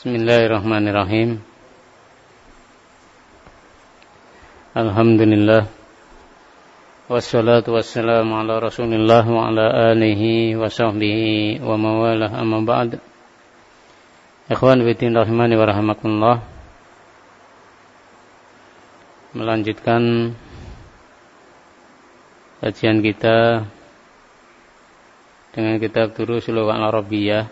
Bismillahirrahmanirrahim. Alhamdulillah. Wassalatu wassalamu ala Rasulillah wa ala alihi wa sahbihi wa mawalah, amma ba'd. Ikhwan fillah rahimani wa rahimakumullah. Melanjutkan kajian kita dengan kitab Durusul Al-Arabiyyah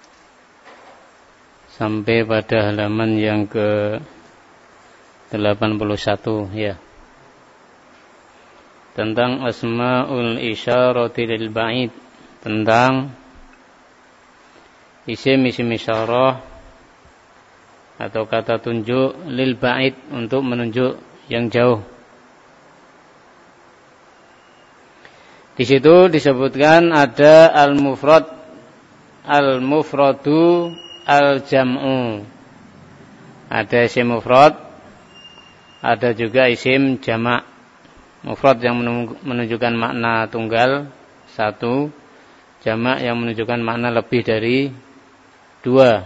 sampai pada halaman yang ke-81 ya. Tentang asmaul isyarati lil ba'id, tentang isim-isim isyarah atau kata tunjuk lil ba'id, untuk menunjuk yang jauh. Di situ disebutkan ada al-mufrad, al-mufradu, al-jam'u. Ada isim mufrad, ada juga isim jamak. Mufrad yang menunjukkan makna tunggal satu, jamak yang menunjukkan makna lebih dari dua.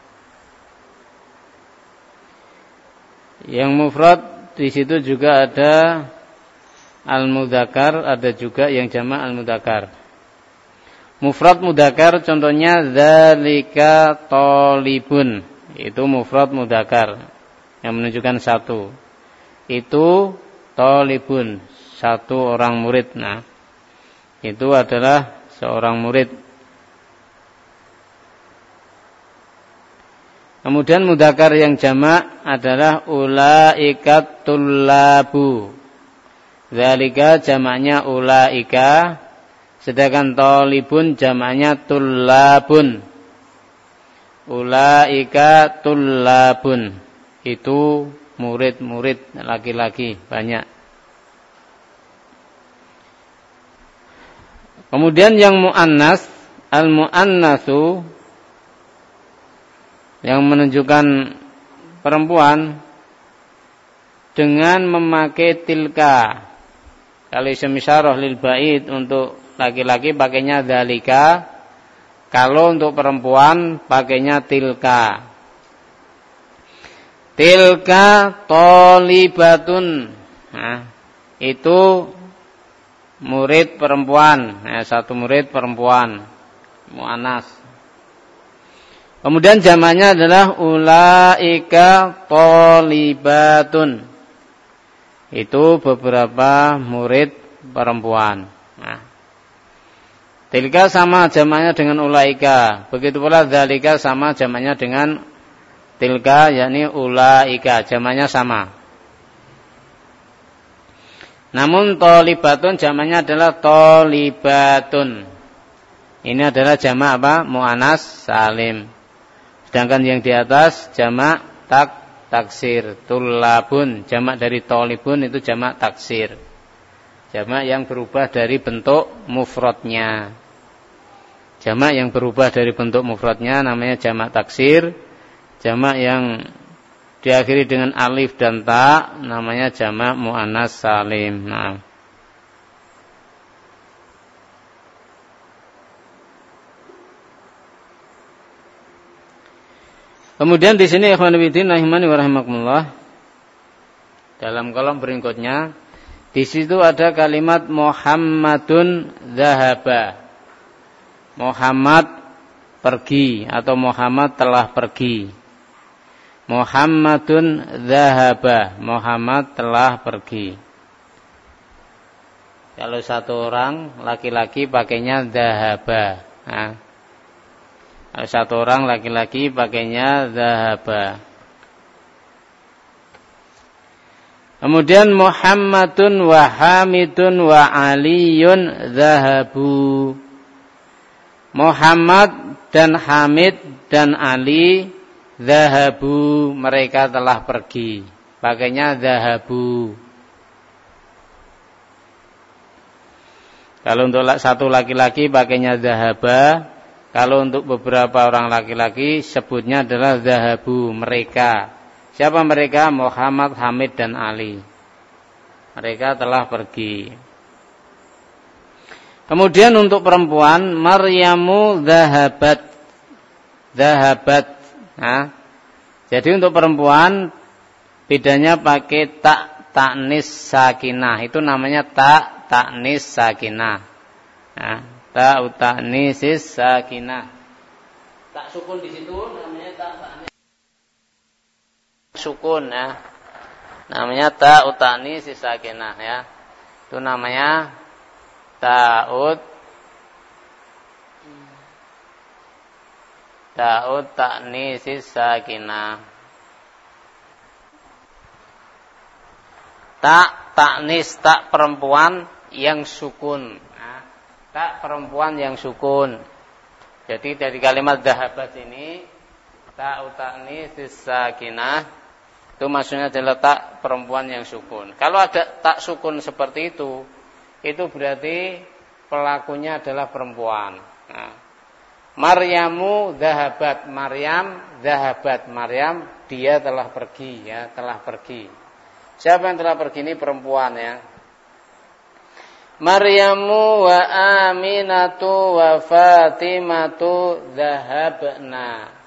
Yang mufrad di situ juga ada al-mudzakkar, ada juga yang jamak al-mudzakkar. Mufrad mudzakkar contohnya dzalika thalibun, itu mufrad mudzakkar yang menunjukkan satu. Itu thalibun, satu orang murid. Nah, itu adalah seorang murid. Kemudian mudzakkar yang jamak adalah ulaikat tullabu. Dzalika jamaknya ulaika, sedangkan thalibun jamaknya tullabun. Ulaika tullabun, itu murid-murid laki-laki banyak. Kemudian yang muannas, al-muannatsu, yang menunjukkan perempuan dengan memakai tilka. Kalau isim isyarah lil ba'id untuk laki-laki pakainya dzalika, kalau untuk perempuan pakainya tilka. Tilka thalibatun. Nah, itu murid perempuan. Nah, satu murid perempuan, muannas. Kemudian jamaknya adalah ulaika thalibatun. Itu beberapa murid perempuan. Nah, tilka sama jamaknya dengan ulaika. Begitu pula dzalika sama jamaknya dengan tilka, yakni ulaika, jamaknya sama. Namun thalibatun jamaknya adalah thalibatun. Ini adalah jamak apa? Muannas salim. Sedangkan yang di atas jamak taksir. Tullabun, jamak dari thalibun itu jamak taksir. Jamak yang berubah dari bentuk mufradnya. Jamak yang berubah dari bentuk mufradnya namanya jamak taksir. Jamak yang diakhiri dengan alif dan ta namanya jamak muannas salim. Nah, kemudian di sini ikhwan fillah rahimani wa rahimakumullah, dalam kolom berikutnya di situ ada kalimat Muhammadun dzahaba. Muhammad pergi atau Muhammad telah pergi. Muhammadun dzahaba, Muhammad telah pergi. Kalau satu orang laki-laki pakainya dzahaba. Nah, kalau satu orang laki-laki pakainya dzahaba. Kemudian Muhammadun wa Hamidun wa Aliyun dzahabu. Muhammad dan Hamid dan Ali dzahabu, mereka telah pergi. Pakainya dzahabu. Kalau untuk satu laki-laki pakainya dzahaba. Kalau untuk beberapa orang laki-laki sebutnya adalah dzahabu, mereka. Siapa mereka? Muhammad, Hamid dan Ali. Mereka telah pergi. Kemudian untuk perempuan, Maryamu dzahabat. Dzahabat. Nah, Jadi untuk perempuan bedanya pakai ta'nis sakinah. Itu namanya ta'nis sakinah. Nah, ta'nisis sakinah. Tak sukun di situ namanya ta'nis sukun ya. Namanya ta'nisis sakinah ya. Itu namanya ta'nisis sakinah. Ta'nis tak perempuan yang sukun. Nah, tak perempuan yang sukun. Jadi dari kalimat dhahabat ini ta'nisis sakinah itu maksudnya adalah tak perempuan yang sukun. Kalau ada tak sukun seperti itu berarti pelakunya adalah perempuan. Nah, Maryamu dhahabat, Maryam dia telah pergi ya, telah pergi. Siapa yang telah pergi ini perempuan ya. Maryamu wa Aminatu wa Fatimatu dhahabna.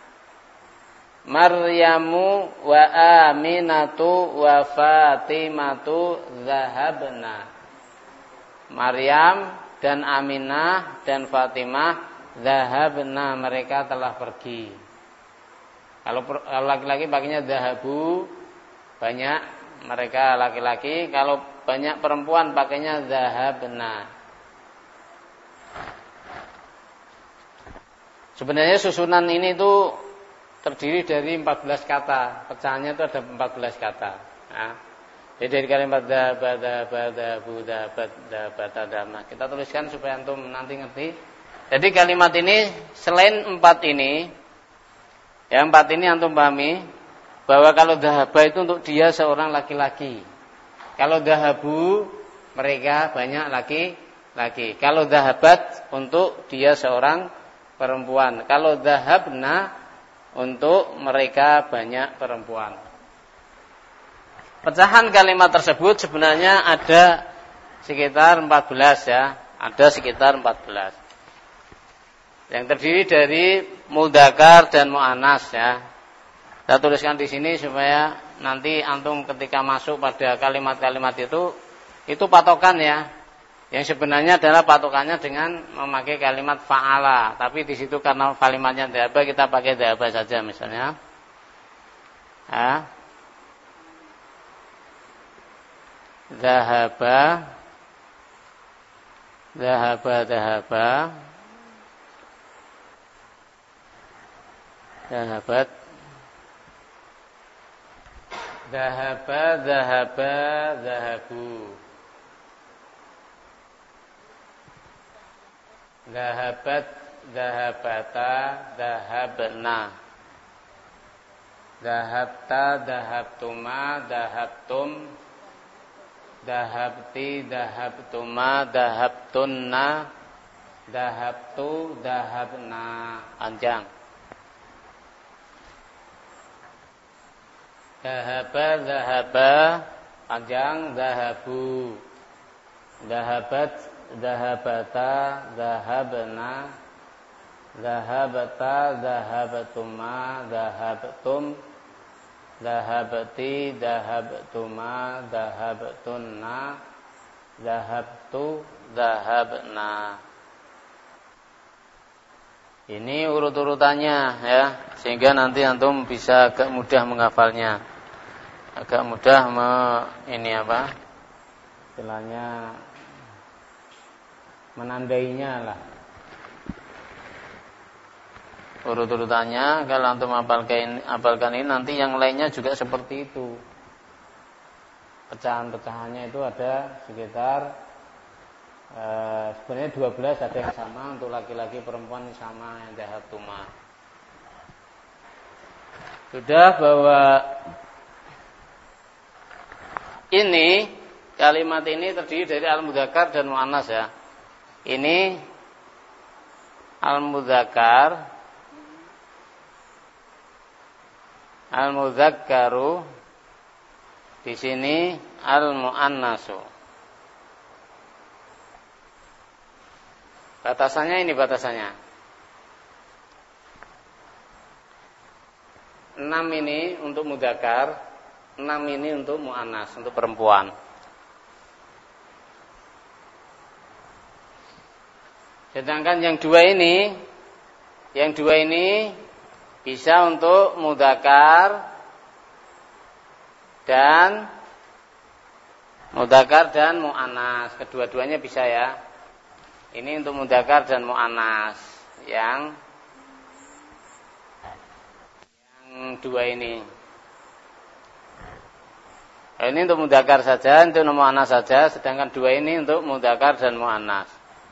Maryamu wa Aminatu wa Fatimatu dhahabna. Maryam dan Aminah dan Fatimah dhahabna, mereka telah pergi. Kalau laki-laki pakainya dhahabu, banyak mereka laki-laki. Kalau banyak perempuan pakainya dhahabna. Sebenarnya susunan ini tuh terdiri dari 14 kata. Pecahannya itu ada 14 kata. Nah, jadi dari kalimat dhahabat. Kita tuliskan supaya antum nanti ngerti. Jadi kalimat ini selain 4 ini, ya 4 ini antum pahami bahwa kalau dhahaba itu untuk dia seorang laki-laki. Kalau dhahabu mereka banyak laki-laki. Kalau dhahabat untuk dia seorang perempuan. Kalau dhahabna untuk mereka banyak perempuan. Pecahan kalimat tersebut sebenarnya ada sekitar 14 ya. Ada sekitar 14. Yang terdiri dari mudzakkar dan muannas ya. Saya tuliskan di sini supaya nanti antum ketika masuk pada kalimat-kalimat itu patokan ya. Yang sebenarnya adalah patokannya dengan memakai kalimat fa'ala. Tapi di situ karena kalimatnya dhahaba, kita pakai dhahaba saja misalnya. Dhahaba. Dhahabat. Dhahabu. Dhahabat, dhahabata, dhahabna. Dhahabta, dhahabtuma, dhahabtum. Dhahabti, dhahabtuma, dhahabtunna. Dhahabtu, dhahabna. Panjang. Dhahaba, panjang, dhahabu. Dhahabat, dhahabata, dhahabna. Dhahabata, dhahabtuma, dhahabtum. Dhahabti, dhahabtuma, dhahabtunna. Dhahabtu, dhahabna. Ini urut-urutannya ya, sehingga nanti antum bisa agak mudah menghafalnya. Agak mudah istilahnya menandainya lah. Urut-urutannya kalau antum hafalkan ini nanti yang lainnya juga seperti itu. Pecahan-pecahannya itu ada sekitar sebenarnya 12, ada yang sama untuk laki-laki, perempuan sama yang dhahabtuma. Sudah bahwa ini kalimat ini terdiri dari al-mudzakkar dan muannas ya. Ini al-mudzakkar, al-mudzakkaru, di sini al-muannasu. Batasannya ini batasannya. 6 ini untuk mudzakkar, 6 ini untuk muannas, untuk perempuan. Sedangkan yang dua ini bisa untuk mudzakkar dan muannas. Kedua-duanya bisa ya. Ini untuk mudzakkar dan muannas. Yang dua ini. Ini untuk mudzakkar saja, untuk muannas saja, sedangkan dua ini untuk mudzakkar dan muannas.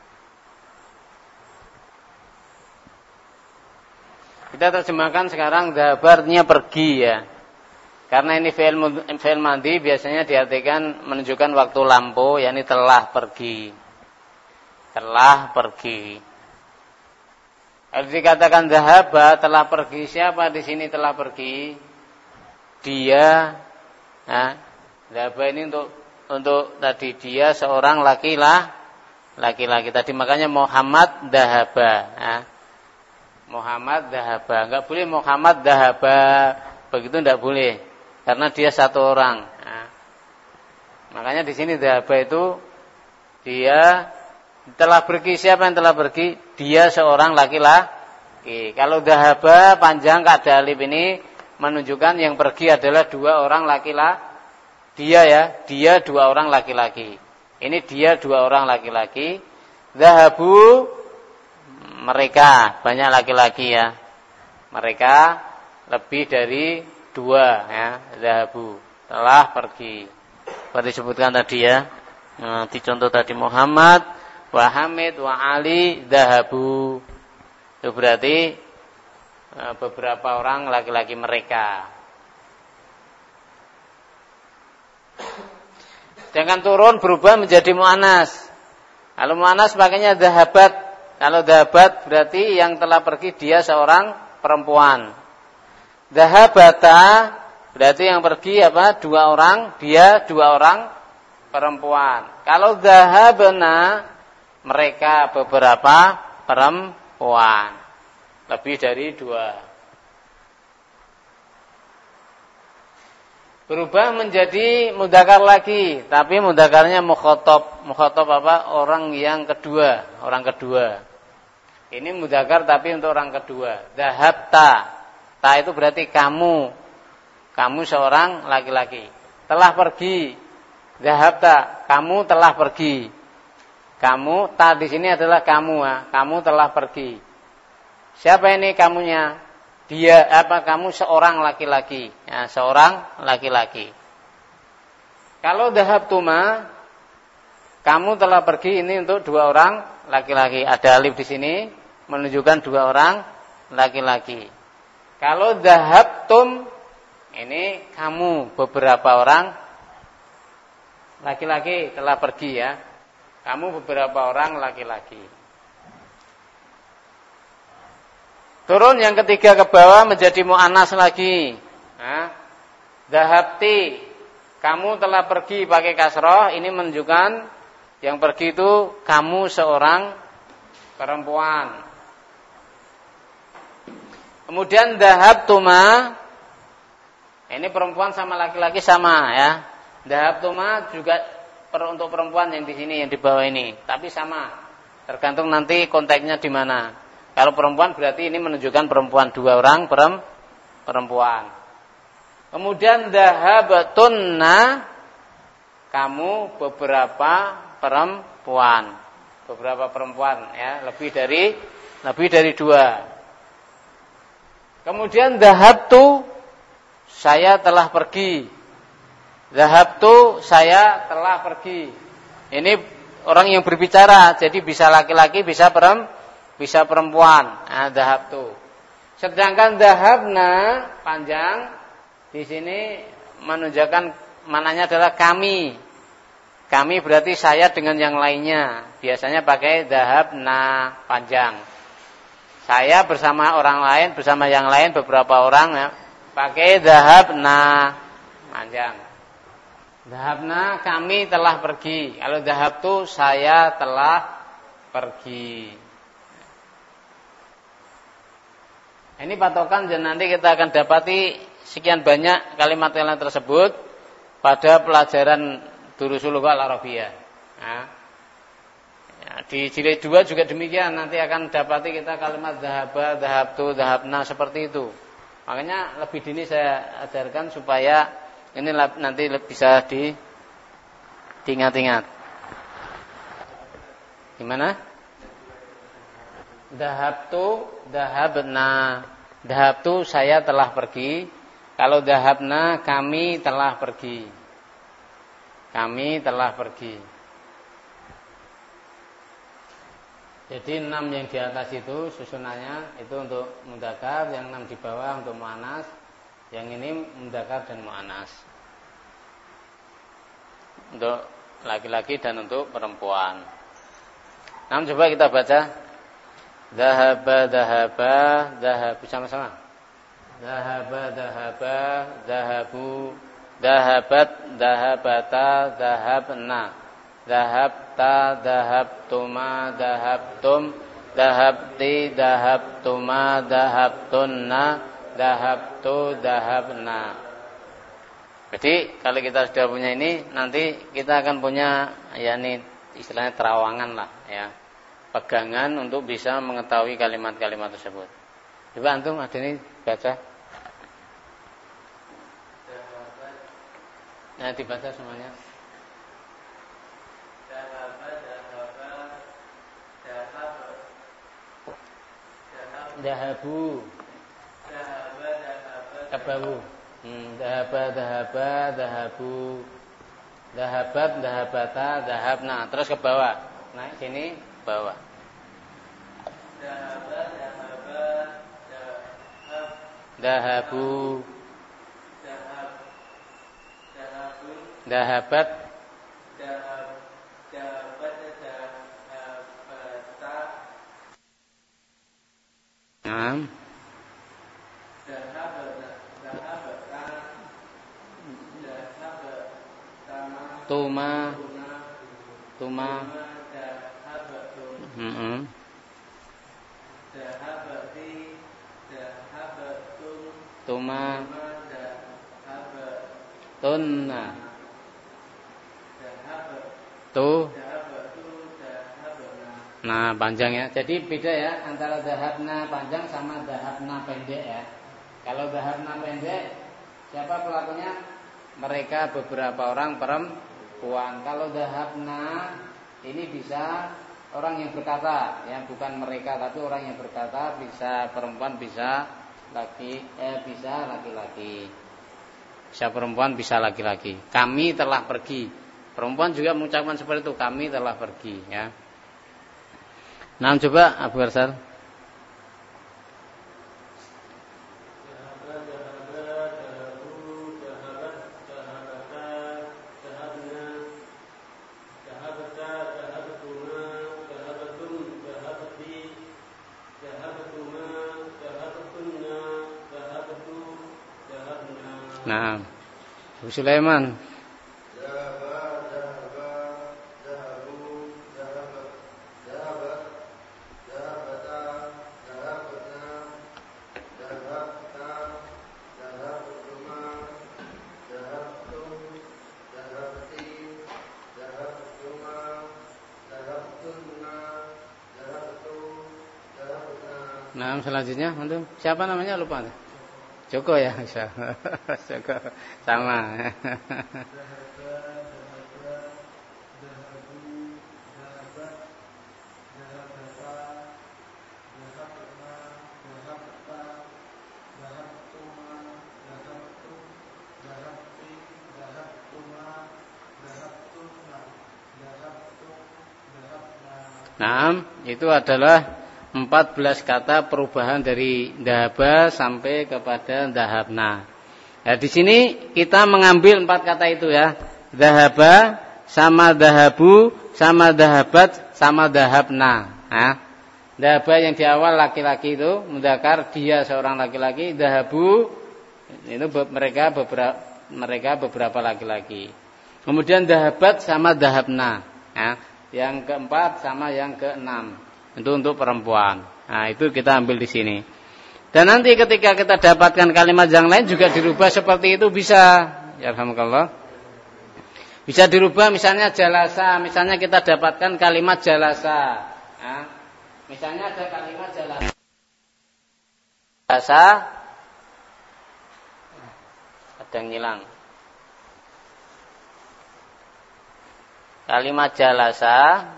Kita terjemahkan sekarang dhahaba artinya pergi ya. Karena ini fi'il madhi biasanya diartikan menunjukkan waktu lampau, yakni telah pergi. Telah pergi. Kalau dikatakan dhahaba telah pergi, siapa di sini telah pergi? Dia. Nah, dhahaba ini untuk tadi dia seorang laki-laki tadi, makanya Muhammad dhahaba. Nah, Muhammad dhahaba, enggak boleh Muhammad dhahaba, begitu enggak boleh, karena dia satu orang. Nah, makanya di sini dhahaba itu dia telah pergi. Siapa yang telah pergi? Dia seorang laki-laki. Kalau dhahaba panjang tak ada alif ini menunjukkan yang pergi adalah dua orang laki-laki. Dia dua orang laki-laki. Ini dia dua orang laki-laki. Dhahabu mereka, banyak laki-laki ya. Mereka lebih dari dua ya. Dhahabu telah pergi. Seperti disebutkan tadi ya. Dicontoh tadi Muhammad wa Hamid wa Ali dhahabu. Itu berarti beberapa orang laki-laki mereka. Sedangkan turun berubah menjadi muannas. Kalau muannas pakainya dhahabat. Kalau dhahabat berarti yang telah pergi dia seorang perempuan. Dhahabata berarti yang pergi apa? Dua orang, dia dua orang perempuan. Kalau dhahabna mereka beberapa perempuan. Lebih dari dua. Berubah menjadi mudzakkar lagi, tapi mudzakarnya mukhatab. Mukhatab apa? Orang yang kedua, orang kedua. Ini mudzakkar tapi untuk orang kedua. Dhahabta. Ta itu berarti kamu. Kamu seorang laki-laki. Telah pergi. Dhahabta, kamu telah pergi. Kamu, ta di sini adalah kamu, kamu telah pergi. Siapa ini kamunya? Dia kamu seorang laki-laki, ya, seorang laki-laki. Kalau dhahabtuma, kamu telah pergi, ini untuk dua orang laki-laki. Ada alif di sini menunjukkan dua orang laki-laki. Kalau dhahabtum, ini kamu beberapa orang laki-laki telah pergi ya. Kamu beberapa orang laki-laki. Turun yang ketiga ke bawah menjadi muannas lagi. Dhahabti, kamu telah pergi pakai kasroh. Ini menunjukkan yang pergi itu kamu seorang perempuan. Kemudian dhahabtuma, ini perempuan sama laki-laki sama ya. Dhahabtuma juga untuk perempuan yang di sini, yang di bawah ini, tapi sama. Tergantung nanti konteksnya di mana. Kalau perempuan berarti ini menunjukkan perempuan, dua orang perempuan. Kemudian dhahabatunna, kamu beberapa perempuan. Beberapa perempuan ya, lebih dari dua. Kemudian dhahabtu, saya telah pergi. Dhahabtu, saya telah pergi. Ini orang yang berbicara, jadi bisa laki-laki, bisa perempuan. Dhahabtu. Sedangkan dhahabna panjang di sini menunjukkan mananya adalah kami. Kami berarti saya dengan yang lainnya. Biasanya pakai dhahabna panjang. Saya bersama orang lain, bersama yang lain beberapa orang ya, pakai dhahabna panjang. Dhahabna kami telah pergi. Kalau dhahabtu saya telah pergi. Ini patokan dan nanti kita akan dapati sekian banyak kalimat-kalimat tersebut pada pelajaran Durusul Lughah Al-Arabiyah. Nah, ya, di jilid 2 juga demikian, nanti akan dapati kita kalimat dhahaba, dhahabtu, dhahabna seperti itu. Makanya lebih dini saya ajarkan supaya ini nanti bisa diingat-ingat. Gimana? Dhahabtu, dhahabna. Dhahabtu saya telah pergi. Kalau dhahabna kami telah pergi. Kami telah pergi. Jadi 6 yang di atas itu susunannya itu untuk mudzakkar, yang 6 di bawah untuk muannas, yang ini mudzakkar dan muannas. Untuk laki-laki dan untuk perempuan. Nah, coba kita baca. Dhahaba, dhahaba, dhahabu sama-sama. Dhahaba, dhahaba, dhahabu, dhahabat, dhahabata, dhahabna, dhahabta, dhahabtuma, dhahabtum, dhahabti, dhahabtuma, dhahabtunna, dhahabtu, dhahabna. Jadi kalau kita sudah punya ini, nanti kita akan punya yakni istilahnya terawangan lah ya. Pegangan untuk bisa mengetahui kalimat-kalimat tersebut. Coba antum ada ini baca. Nah, dibaca semuanya. Dahabu. Dahabu. Dahaba, dahaba, dahabu. Dahabat, dahabata, dahabna. Terus ke bawah. Naik sini, bawah. Dahaba, dahaba, dahab. Dahabu. Dahab. Dahabun. Dahabat. Dahab. Dahabat, dahabata. Naam. Dahabata. Dahabata. Dahabatama. Tuma. Tuma. Dahabati, dahabatun, tuma, dahabatunna, dahabatu, dahabana. Nah, panjang ya. Jadi beda ya antara dahabna panjang sama dahabna pendek ya. Kalau dahabna pendek, siapa pelakunya? Mereka beberapa orang perempuan. Kalau dahabna ini bisa orang yang berkata, ya bukan mereka tapi orang yang berkata, bisa perempuan, bisa laki-laki. Bisa perempuan, bisa laki-laki. Kami telah pergi. Perempuan juga mengucapkan seperti itu, kami telah pergi, ya. Nah, coba Abu Arsal. Nah, Abu Sulaiman. Nah, selanjutnya antum siapa namanya lupa. Joko ya, Joko sama. Nah, itu adalah 14 kata perubahan dari dahaba sampai kepada dahabna. Nah, di sini kita mengambil 4 kata itu ya. Dahaba sama dahabu sama dahabat sama dahabna. Nah, dahaba yang di awal laki-laki itu mudzakkar, dia seorang laki-laki. Dahabu itu mereka beberapa laki-laki. Kemudian dahabat sama dahabna. Nah, yang keempat sama yang keenam. Itu untuk perempuan. Nah, itu kita ambil di sini. Dan nanti ketika kita dapatkan kalimat yang lain juga dirubah seperti itu bisa. Ya alhamdulillah. Bisa dirubah misalnya jalasa, misalnya kita dapatkan kalimat jalasa. Nah, misalnya ada kalimat jalasa. Ada yang hilang. Kalimat jalasa.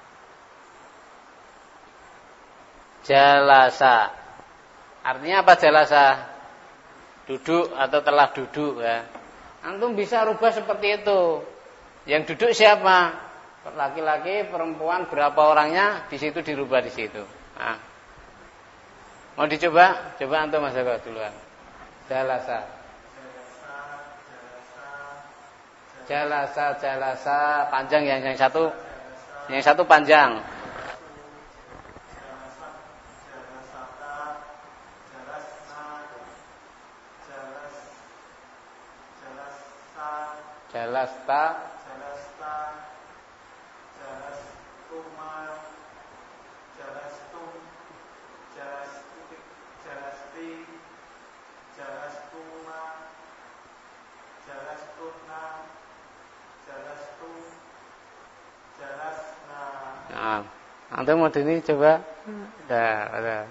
Artinya apa jalasa? Duduk atau telah duduk ya. Antum bisa rubah seperti itu. Yang duduk siapa? Laki-laki, perempuan, berapa orangnya? Di situ dirubah di situ. Nah. Mau dicoba? Coba antum Mas Eko duluan. Jalasa panjang yang satu panjang. Jalastuma, nah, antum mau ini coba. Udah.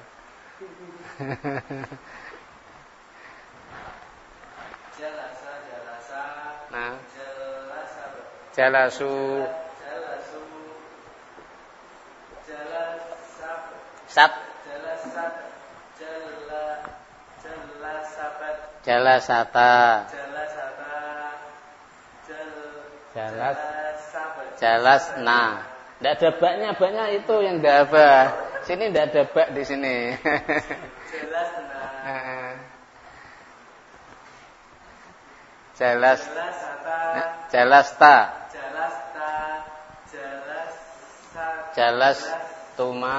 Nah, jalasu. Jalasata. Jalasna. Tidak ada baknya itu yang tidak apa. Sini tidak ada bak di sini. Jalasta. Jalastuma.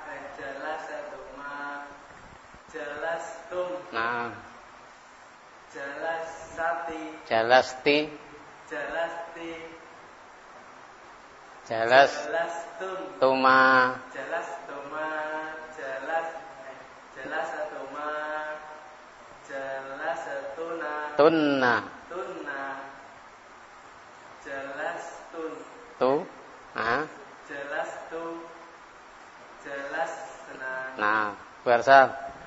Nah. Jalasti. Jalastuma. Tunna. Nah, Barsal.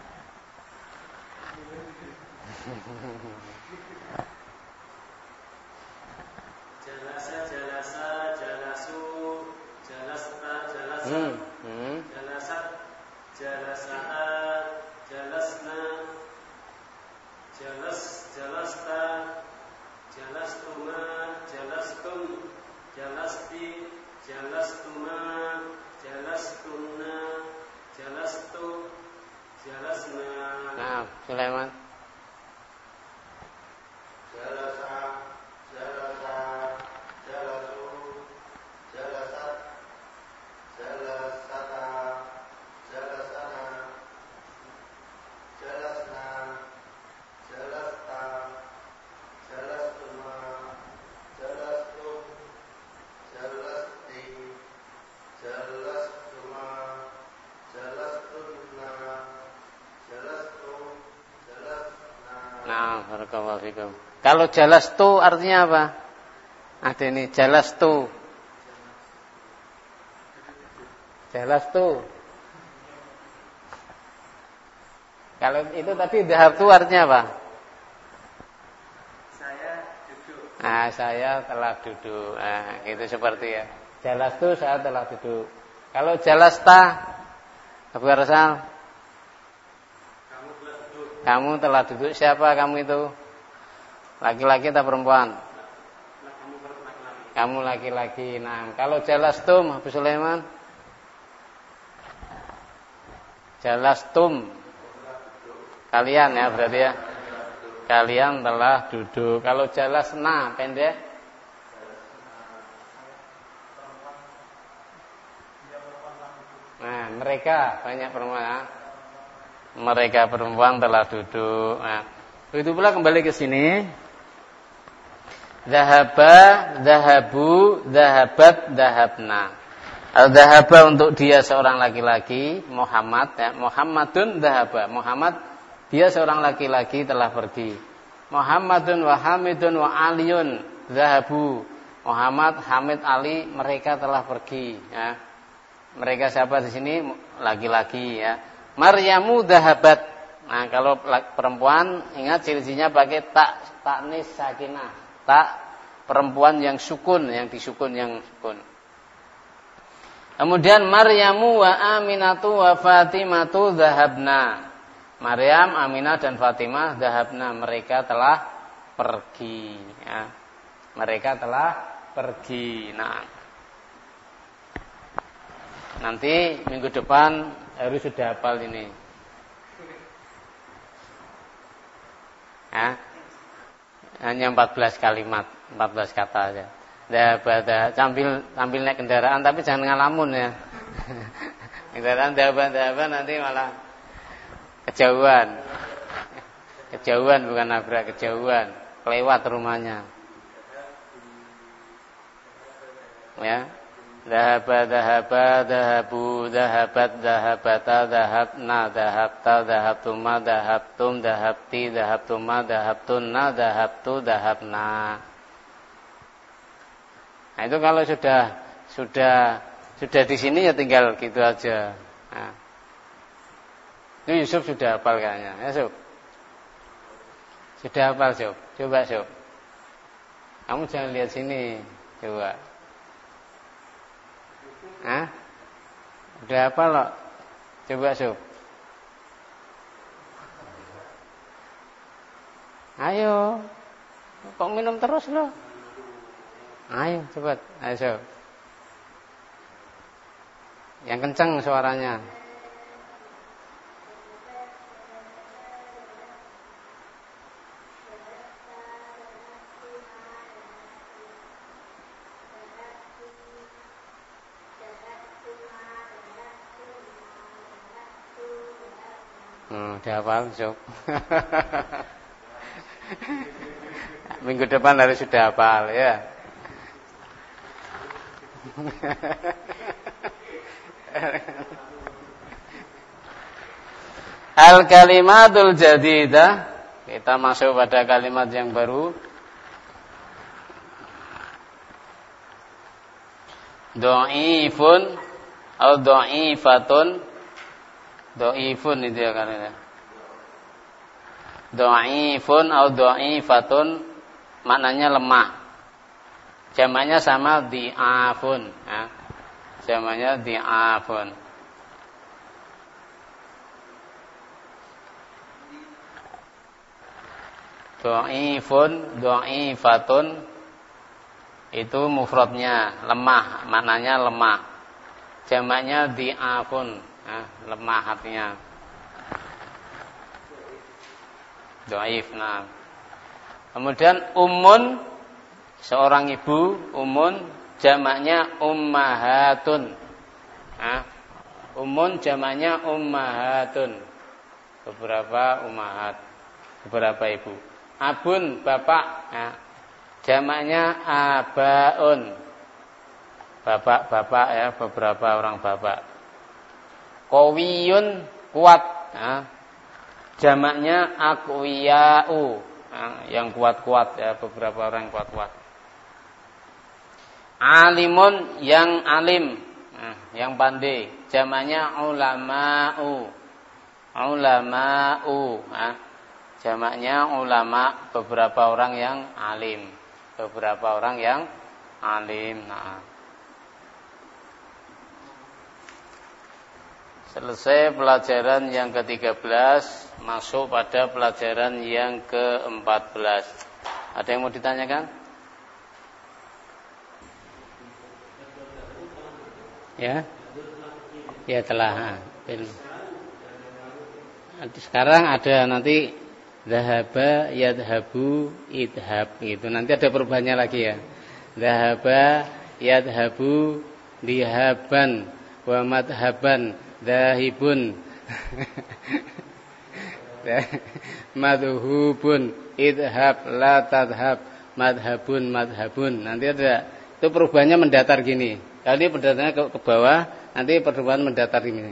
Nah, Sulaiman. Barakallahu fikum. Kalau jalastu artinya apa? Ada ini jalastu. Kalau itu tadi dhahabtu artinya apa? Saya duduk. Nah, saya telah duduk. Nah, itu seperti ya. Jalastu saya telah duduk. Kalau jalasta Abu Arsal, kamu telah duduk. Siapa kamu itu? Laki-laki atau perempuan? Kamu laki-laki. Nah, kalau jalastum, Abu Sulaiman? Jalastum. Kalian ya berarti ya. Kalian telah duduk. Kalau jalasna pendek? Nah, mereka banyak perempuan ya. Mereka perempuan telah duduk. Nah, begitu pula kembali ke sini. Dhahaba, dhahabu, dhahabat, dhahabna. Dhahaba untuk dia seorang laki-laki, Muhammad ya, Muhammadun dhahaba. Muhammad dia seorang laki-laki telah pergi. Muhammadun wa Hamidun wa Aliyun dhahabu. Muhammad, Hamid, Ali mereka telah pergi ya. Mereka siapa di sini? Laki-laki ya. Maryamu dhahabat. Nah, kalau perempuan ingat ciri-cirinya pakai taknis sakinah. Tak perempuan yang sukun, yang disukun, yang sukun. Kemudian Maryamu wa Aminatu wa Fatimatu dhahabna. Maryam, Aminah dan Fatimah dhahabna, mereka telah pergi ya. Mereka telah pergi. Nah, nanti minggu depan harus sudah hafal ini. Ya. Hanya 14 kalimat, 14 kata aja. Sambil naik kendaraan tapi jangan ngalamun ya. Kendaraan dahaban nanti malah kejauhan. Kejauhan bukan nabrak, kejauhan. Kelewat rumahnya. Ya. Dahabu, dahabat, dahabata, dahabna, dahabta, dahabtuma, dahabtum, dahabti, dahabtuma, dahabtunna, dahabtu, dahabna. Nah, itu kalau sudah di sini ya tinggal gitu aja. Nah. Itu Yusuf sudah hafal kayaknya. Ya, Yusuf. Sudah hafal, Yusuf. Coba, Yusuf. Kamu jangan lihat sini. Coba. Hah? Udah hafal loh. Coba, Yusuf. Ayo. Kok minum terus loh? Ayo, cepat. Ayo. Yang kencang suaranya. Udah hafal, Sob. Minggu depan harus sudah hafal ya. Al-kalimatul jadidah. Kita masuk pada kalimat yang baru. Dhaifun atau dhaifatun. Dhaifun itu ya kan ya. Dhaifun atau dhaifatun maknanya lemah. Jamaknya sama dhi'afun ya. Jamaknya dhi'afun. Dhaifun, dhaifatun itu mufradnya lemah, maknanya lemah. Jamaknya dhi'afun ya, lemah artinya. Dhaif. Nah. Kemudian ummun seorang ibu, ummun jamaknya ummahatun. Nah, ummun jamaknya ummahatun. Beberapa ummahat, beberapa ibu. Abun bapak, nah, jamaknya abaun. Bapak-bapak ya, beberapa orang bapak. Qawiyun kuat, nah, jamaknya aqwiyau. Nah, yang kuat-kuat ya, beberapa orang kuat-kuat. Alimun yang alim, nah, yang pandai, jamaknya ulama'u. Ulama'u, nah, jamaknya ulama, beberapa orang yang alim. Beberapa orang yang alim. Nah. Selesai pelajaran yang ke-13, masuk pada pelajaran yang ke-14. Ada yang mau ditanyakan? Ya? Ya telah. Sekarang ada nanti dhahaba, yadhabu, idhab gitu. Nanti ada perubahannya lagi ya. Dhahaba, yadhabu, dihaban, wa madhaban, dhahibun. Madhubun, idhab, la tadhab, madhabun, madhabun. Nanti ada itu perubahannya mendatar gini Kalau ini pendatarnya ke bawah, nanti perubahan mendatar ini.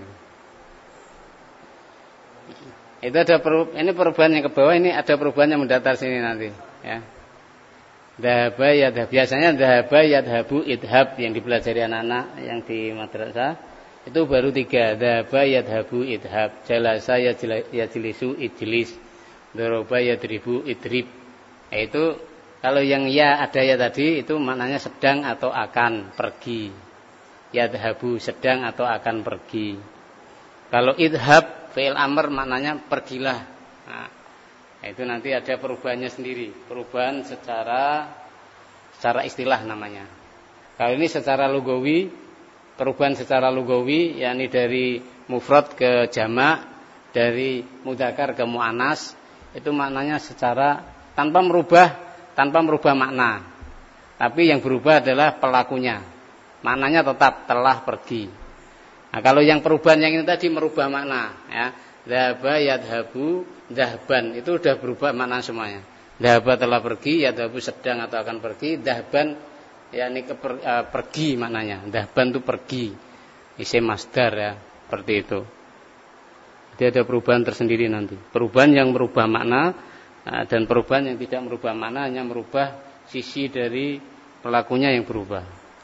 Itu ada ini perubahan yang ke bawah, ini ada perubahan yang mendatar sini nanti, ya. Dhahaba yadhhab, biasanya dhahaba yadhabu idhab yang dipelajari anak-anak yang di madrasah itu baru 3. Dhahaba yadhabu idhab, jalasa yajlisu ijlis, daraba yadribu idrib. Itu kalau yang ya ada ya tadi itu maknanya sedang atau akan pergi. Yadhabu sedang atau akan pergi. Kalau idhab fi'il amr maknanya pergilah. Nah, itu nanti ada perubahannya sendiri, perubahan secara istilah namanya. Kalau ini secara lugawi, perubahan secara lugawi, yakni dari mufrad ke jamak, dari mudzakkar ke muannas, itu maknanya secara tanpa merubah makna. Tapi yang berubah adalah pelakunya. Maknanya tetap telah pergi. Nah, kalau yang perubahan yang ini tadi merubah makna, ya. Dhahaba yadhabu dhahban, itu sudah berubah makna semuanya. Dhahaba telah pergi, yadhabu sedang atau akan pergi, dhahban yakni pergi maknanya. Dhahban itu pergi. Isim masdar ya, seperti itu. Jadi ada perubahan tersendiri nanti. Perubahan yang merubah makna dan perubahan yang tidak merubah makna, hanya merubah sisi dari pelakunya yang berubah.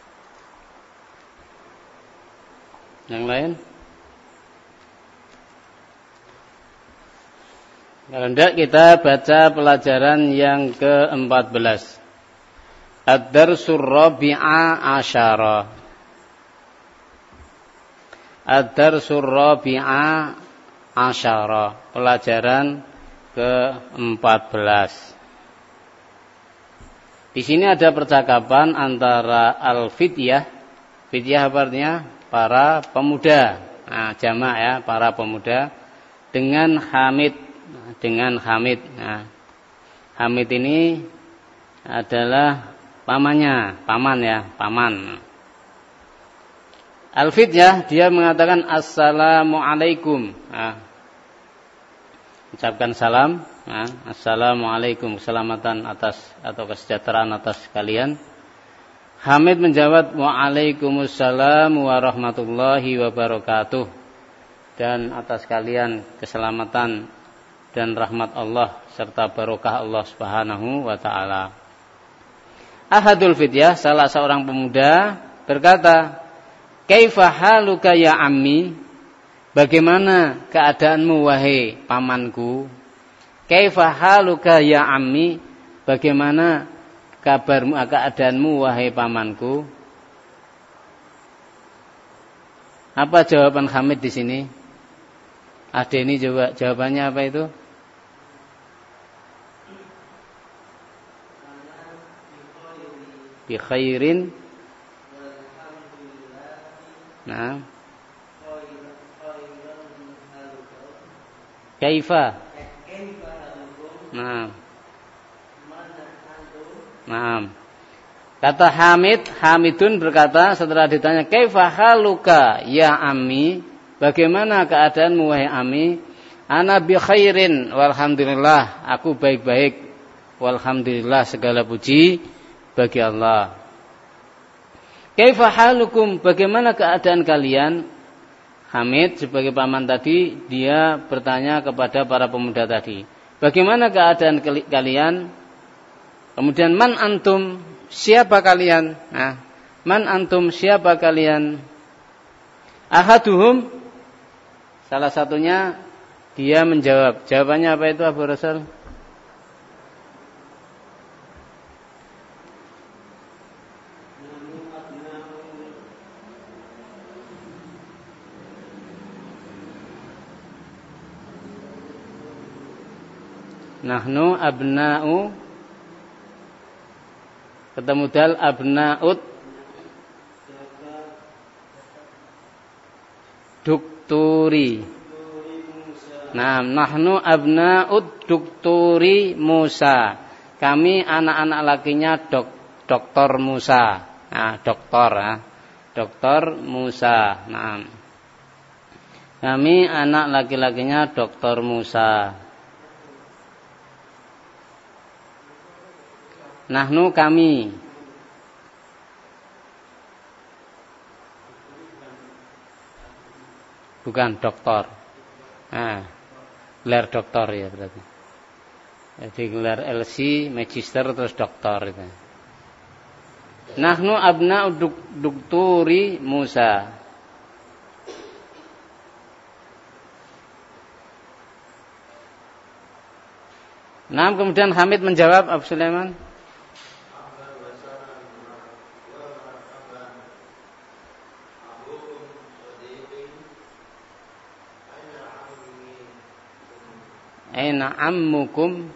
Yang lain? Kalau tidak kita baca pelajaran yang ke-14. Ad-darsur rabi'a asyara. Ad-darsur rabi'a asyara. Pelajaran ke-14. Di sini ada percakapan antara al-fityah. Fityah apa artinya? Para pemuda. Nah, jamak ya, para pemuda dengan Hamid. Nah, Hamid ini adalah paman. Al-fityah dia mengatakan assalamualaikum. Nah, ucapkan salam. Nah, assalamualaikum, keselamatan atas atau kesejahteraan atas kalian. Hamid menjawab waalaikumsalam warahmatullahi wabarakatuh, dan atas kalian keselamatan dan rahmat Allah serta barokah Allah Subhanahu wa taala. Ahadul fityah, salah seorang pemuda berkata, "Kaifa haluka ya ammi?" Bagaimana keadaanmu wahai pamanku? Kaifa haluka ya ammi? Bagaimana kabarmu, keadaanmu wahai pamanku? Apa jawaban Hamid di sini? Ada ini coba jawabannya apa itu? Bi khairin. Nah. Kaifa? Nah. Kata Hamidun berkata setelah ditanya, "Kaifa haluka ya ammi?" Bagaimana keadaanmu wahai ammi? Ana bi khairin walhamdulillah, aku baik-baik. Walhamdulillah, segala puji bagi Allah. Kaifa halukum? Bagaimana keadaan kalian? Hamid sebagai paman tadi, dia bertanya kepada para pemuda tadi, bagaimana keadaan kalian? Kemudian man antum? Siapa kalian? Nah, man antum? Siapa kalian? Ahaduhum, salah satunya dia menjawab. Jawabannya apa itu Abu Rasul? Nahnu abna'u, ketemu dal abna'ut dukturi. Nah, nahnu abna'ud dukturi Musa. Kami anak-anak lakinya doktor Musa. Nah, doktor Musa. Nah, kami anak laki-lakinya doktor Musa. Nahnu kami. Bukan doktor. Gelar doktor ya berarti. Jadi gelar LC, magister terus doktor itu. Nahnu abna'u dukturi Musa. Nah, kemudian Hamid menjawab Abu Sulaiman. Aina ammukum?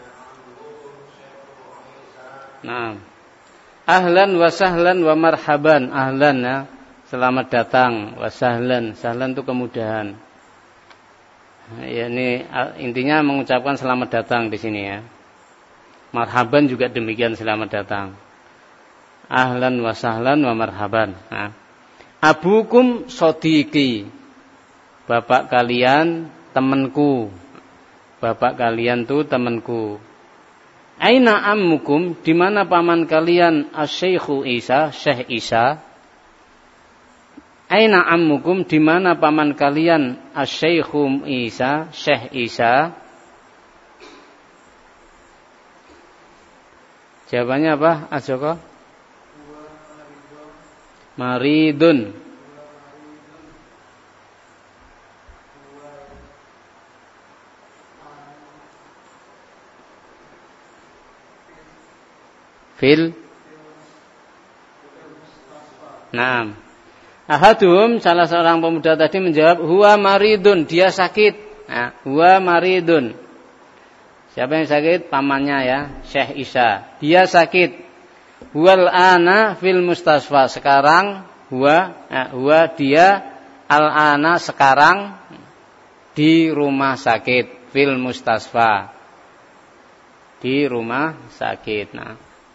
Nah. Ahlan wa sahlan wa marhaban. Ahlan ya, selamat datang. Wa sahlan, sahlan itu kemudahan. Ya, ini intinya mengucapkan selamat datang di sini ya. Marhaban juga demikian, selamat datang. Ahlan wa sahlan wa marhaban. Nah. Abukum sodiki. Bapak kalian temanku. Bapak kalian tuh temanku. Aina ammukum, di mana paman kalian Asy-Syaikhu Isa, Syekh Isa? Aina ammukum, di mana paman kalian Asy-Syaikhu Isa, Syekh Isa? Jawabannya apa, Ajoko? Maridun. Nah, ahadum, salah seorang pemuda tadi menjawab, huwa maridun, dia sakit. Nah, huwa maridun. Siapa yang sakit? Pamannya ya, Syekh Isa. Dia sakit. Huwal ana fil mustasfa. Sekarang huwa dia al-ana sekarang di rumah sakit, fil mustasfa. Di rumah sakit. Nah,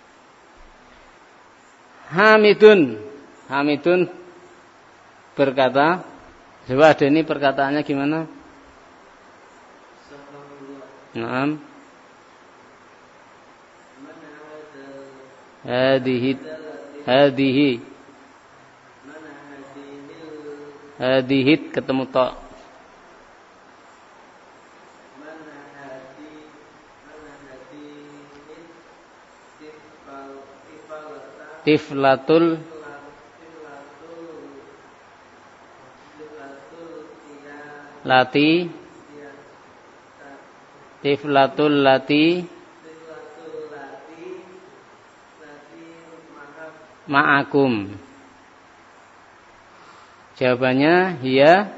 Hamidun berkata, coba ada ini perkataannya gimana? Naam. Hadihi ketemu ta. Tiflatul lati ma'akum. Jawabannya hiya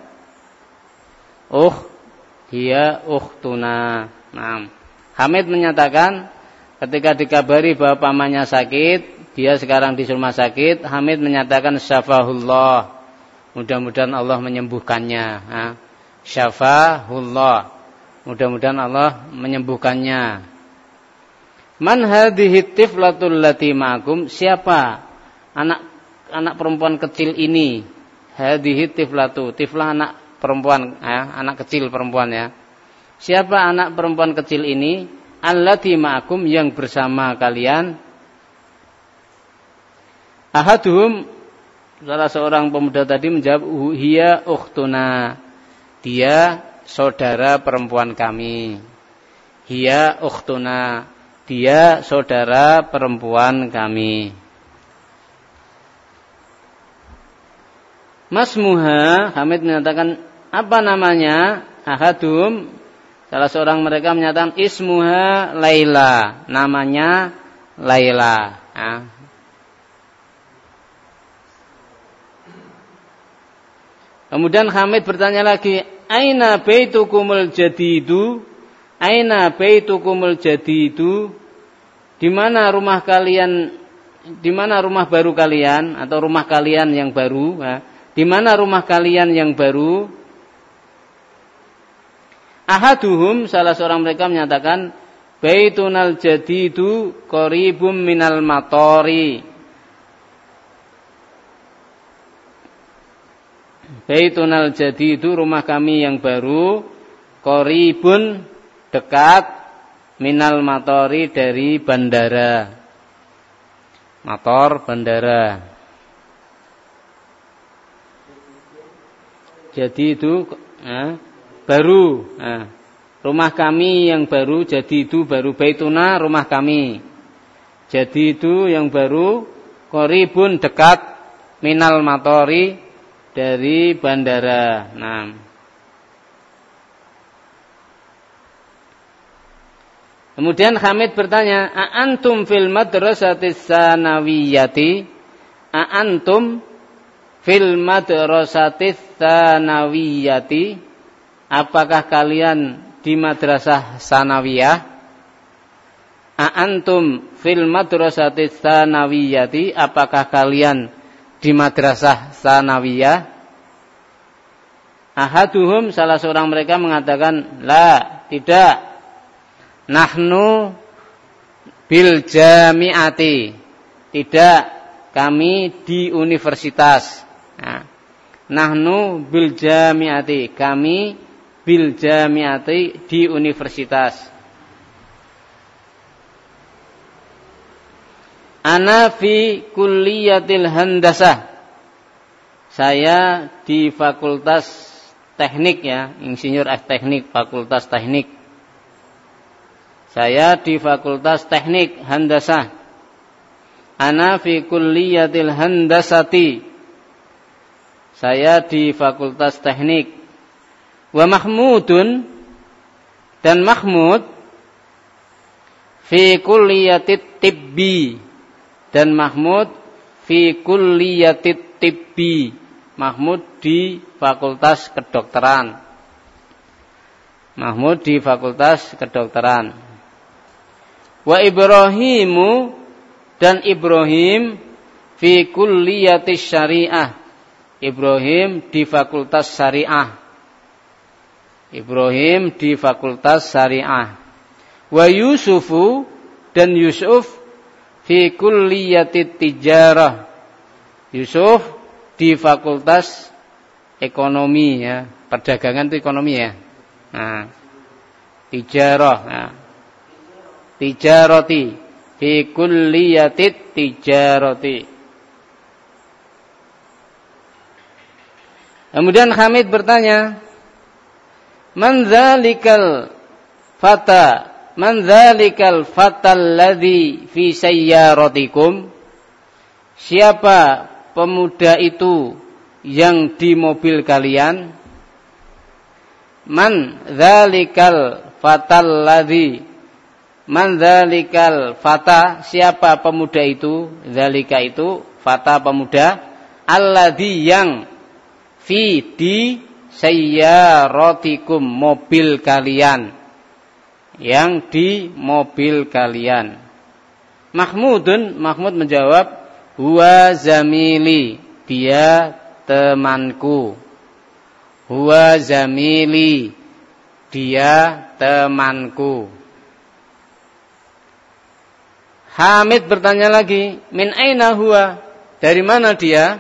ukhtuna. Nah, Hamid menyatakan ketika dikabari bahwa pamannya sakit, dia sekarang di rumah sakit, Hamid menyatakan syafahullah. Mudah-mudahan Allah menyembuhkannya. Nah, syafahullah. Mudah-mudahan Allah menyembuhkannya. Man hadhihi tiflatul lati ma'akum? Siapa anak perempuan kecil ini? Hadhihi tiflatu. Tiflah anak perempuan, anak kecil perempuan ya. Siapa anak perempuan kecil ini? Allati ma'akum, yang bersama kalian. Ahaduhum, salah seorang pemuda tadi menjawab, hiya ukhtuna. Dia saudara perempuan kami. Hiya ukhtuna. Dia saudara perempuan kami. Masmuha, Hamid menyatakan, apa namanya? Ahadum, salah seorang mereka menyatakan, ismuha Laila. Namanya Laila. Kemudian Hamid bertanya lagi, aina baitukumul jadidu? Aina baitukumul jadidu? Di mana rumah kalian? Di mana rumah baru kalian atau rumah kalian yang baru? Di mana rumah kalian yang baru? Ahaduhum, salah seorang mereka menyatakan, baitunal jadidu qaribum minal matori. Baitunal jadidu, rumah kami yang baru, qaribun, dekat, minal matori, dari bandara. Mator, bandara. jadidu baru. Rumah kami yang baru, jadidu baru, baituna rumah kami. Jadidu yang baru, qoribun dekat, minal matori dari bandara. Kemudian Hamid bertanya, "A'antum fil madrasatis sanawiyati?" A'antum fil madrasatis sanawiyati? Apakah kalian di madrasah sanawiyah? A'antum fil madrasatis sanawiyati? Apakah kalian di madrasah sanawiyah? Ahaduhum, salah seorang mereka mengatakan, la, tidak. Nahnu bil jami'ati, tidak, kami di universitas. Nahnu bil jami'ati, kami bil jami'ati di universitas. Ana fi kulliyatil handasah, saya di fakultas teknik ya, insinyur teknik, fakultas teknik. Saya di fakultas teknik handasah. Ana fi kulliyatil handasati, saya di fakultas teknik. Wa Mahmudun, dan Mahmud fi kulliyatit tibbi, dan Mahmud fi kulliyatit tibbi, Mahmud di fakultas kedokteran. Mahmud di fakultas kedokteran. Wa Ibrahimu, dan Ibrahim fi kulliyatis syariah, Ibrahim di fakultas syariah. Ibrahim di fakultas syariah. Wa Yusufu, dan Yusuf fi kulliyatit tijarah, Yusuf di fakultas ekonomi ya, perdagangan itu ekonomi ya. Tijarah, tijarati, fi kulliyatit tijarati. Kemudian Hamid bertanya, man dzalikal fata, man dzalikal fatal ladzi fi sayyaratikum? Siapa pemuda itu yang di mobil kalian? Man dzalikal fatal ladzi, man dzalikal fata, siapa pemuda itu? Dzalika itu fata, pemuda, alladzi yang fi di sayyaratikum, mobil kalian, yang di mobil kalian. Mahmudun, Mahmud menjawab, huwa zamili, dia temanku. Huwa zamili, dia temanku. Hamid bertanya lagi, min aina huwa, dari mana dia?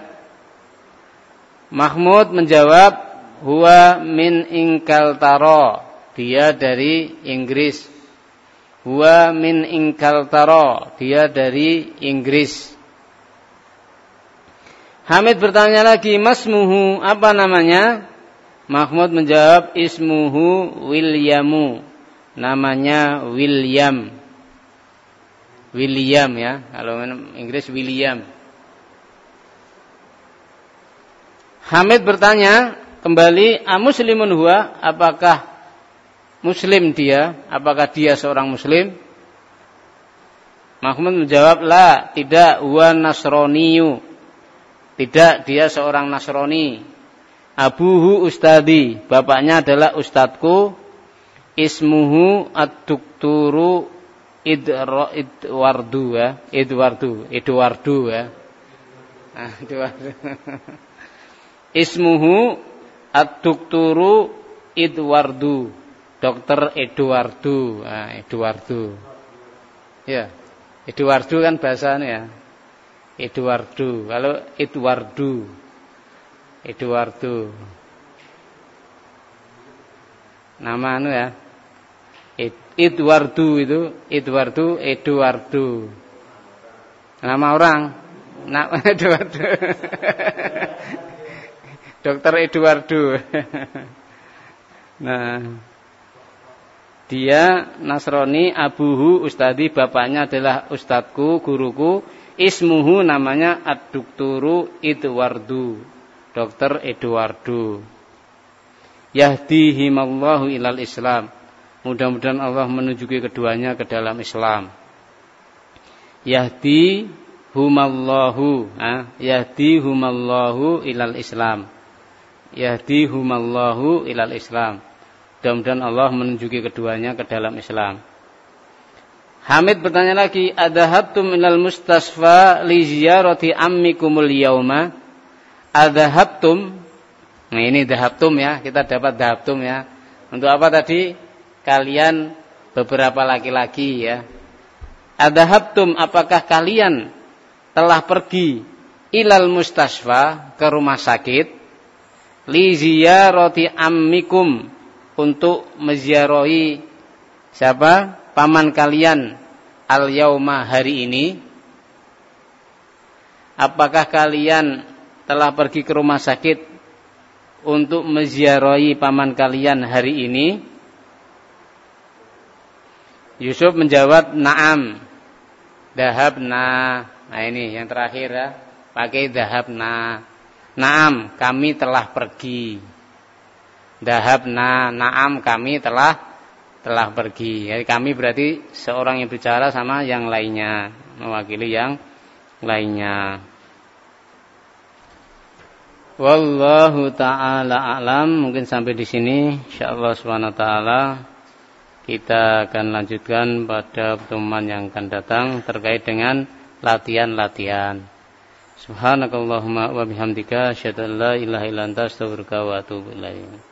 Mahmud menjawab, huwa min Ingkaltara, dia dari Inggris. Huwa min Ingkaltara, dia dari Inggris. Hamid bertanya lagi, masmuhu, apa namanya? Mahmud menjawab, ismuhu Williamu, namanya William. William ya, kalau Inggris William. Hamid bertanya kembali, muslimun huwa, apakah muslim dia? Apakah dia seorang muslim? Mahmud menjawab, la, tidak, huwa nasroniyu, tidak, dia seorang Nasrani. Abuhu ustadi, bapaknya adalah ustadku. Ismuhu ad-dukturu Edwardu ya, Edwardu ya. Edwardu. Ismuhu ad-dukturu Edwardu, Dokter Edwardu. Edwardu. Ya, Edwardu kan bahasanya ya. Edwardu. Kalau Edwardu. Nama ya. Edwardu itu, Edwardu. Nama orang. Edwardu. Dr. Eduardo. Nah, dia Nasrani, abuhu ustadi, bapaknya adalah ustadku, guruku, ismuhu namanya ad-dukturu Eduardo, Dr. Eduardo. Yahdihimallahu ilal Islam. Mudah-mudahan Allah menunjuki keduanya ke dalam Islam. Yahdihumallahu ilal Islam. Yahdihumallahu ilal Islam. Mudah-mudahan Allah menunjuki keduanya ke dalam Islam. Hamid bertanya lagi, adhabtum ilal mustasfa li ziyarati ammikumul yauma? Adhabtum. Nah, ini dahabtum ya, kita dapat dahabtum ya. Untuk apa tadi? Kalian beberapa laki-laki ya. Adhabtum, apakah kalian telah pergi ilal mustasfa, ke rumah sakit, li ziyarati ammikum, untuk menziarahi siapa? Paman kalian al yauma, hari ini. Apakah kalian telah pergi ke rumah sakit untuk menziarahi paman kalian hari ini? Yusuf menjawab na'am. Dahabna. Nah ini yang terakhir ya, pakai dahabna. Na'am, kami telah pergi. Dahabna, na'am, kami telah pergi. Jadi kami berarti seorang yang bicara sama yang lainnya, mewakili yang lainnya. Wallahu ta'ala a'lam. Mungkin sampai di sini. Insyaallah subhanahu wa ta'ala kita akan lanjutkan pada pertemuan yang akan datang terkait dengan latihan-latihan. Subhanakallahumma wa bihamdika asyhadu an la ilaha illa anta astaghfiruka wa atubu ilaik.